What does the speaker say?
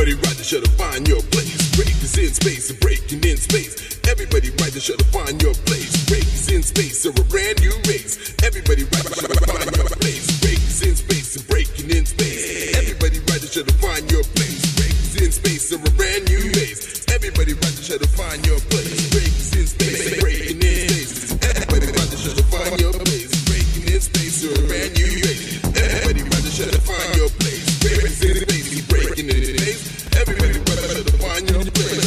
Everybody right to shut up, find your place. Break is in space and breaking in space. Everybody right to shut up, find your place. Break is in space or a brand new race. Everybody right to shut up, find your place. Break is in space and breaking in space. Everybody right to shut up, find your place. Break is in space or a brand new race. Everybody right to shut up, find your place. Break is in space and breaking in space. Everybody right to shut up, find your place. Breaking in space or a brand new race. Everybody right to shut up, find your place. Break is in space and breaking in space. Everybody right to shut up, find your place.